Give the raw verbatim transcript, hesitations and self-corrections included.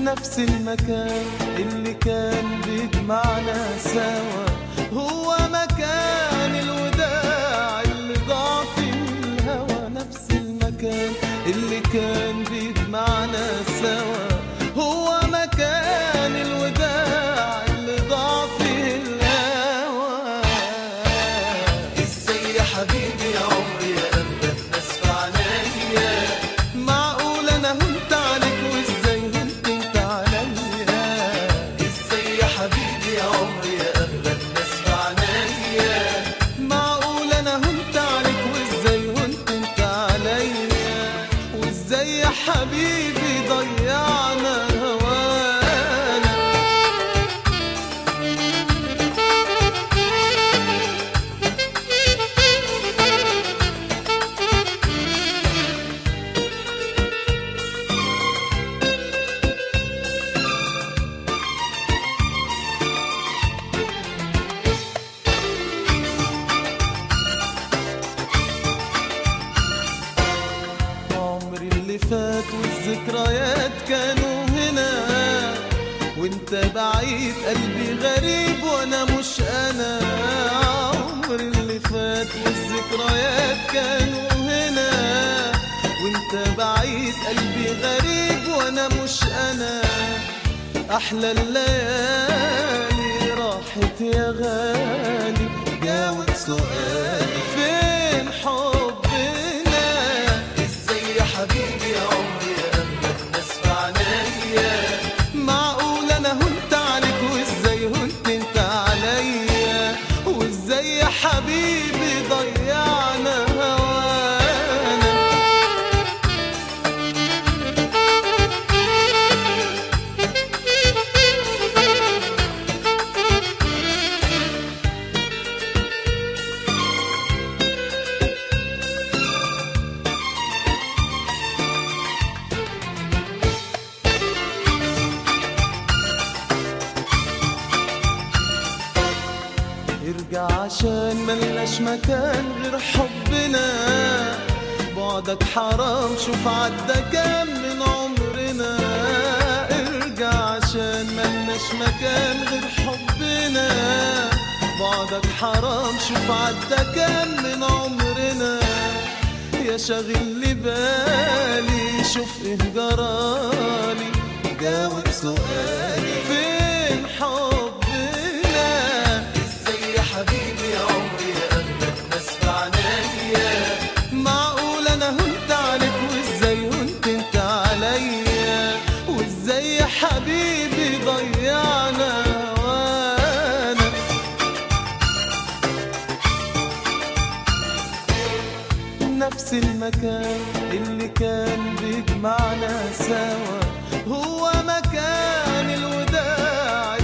نفس المكان اللي كان بيجمعنا سوا، هو مكان الوداع اللي ضاع فيه الهوى. نفس المكان اللي كان بيجمعنا سوا، هو مكان الوداع اللي ضاع فيه الهوى. ازاي يا حبيبي يا عمري يا أغلى الناس في عنايا، معقول انا هنت عليك وازاي هنت انت عليا. ازاي يا حبيبي يا عمري يا أغلى الناس في عنايا، معقول انا هنت عليك وازاي هنت انت عليا. وازاي يا حبيبي ضيعنا هوانا. عمري اللي فات والذكريات كانوا هنا، وانت بعيد قلبي غريب وانا مش انا. عمري اللي فات والذكريات كانوا هنا، وانت بعيد قلبي غريب وانا مش انا. احلى الليالي راحت يا غالي، جاوب سؤالي فين حبنا. ازاي يا حبيبي يا عمري يا أغلى الناس في عنايا، معقول انا هنت عليك وازاي هنت انت عليا. وازاي يا حبيبي ضيعنا هوانا. ارجع عشان ملناش مكان غير حبنا. بعدك حرام شوف عدى كام من عمرنا. ارجع عشان ملناش مكان غير حبنا. بعدك حرام شوف عدى كام من عمرنا. يا شاغل لي بالي شوف ايه جرالي، جاوب سؤالي فين حبنا. ازاي يا حبيبي يا عمري يا أغلى الناس في عنايا، معقول انا هنت عليك وازاي هنت انت عليا. وازاي يا حبيبي ضيعنا هوانا. نفس المكان اللي كان بيجمعنا سوا، هو مكان الوداع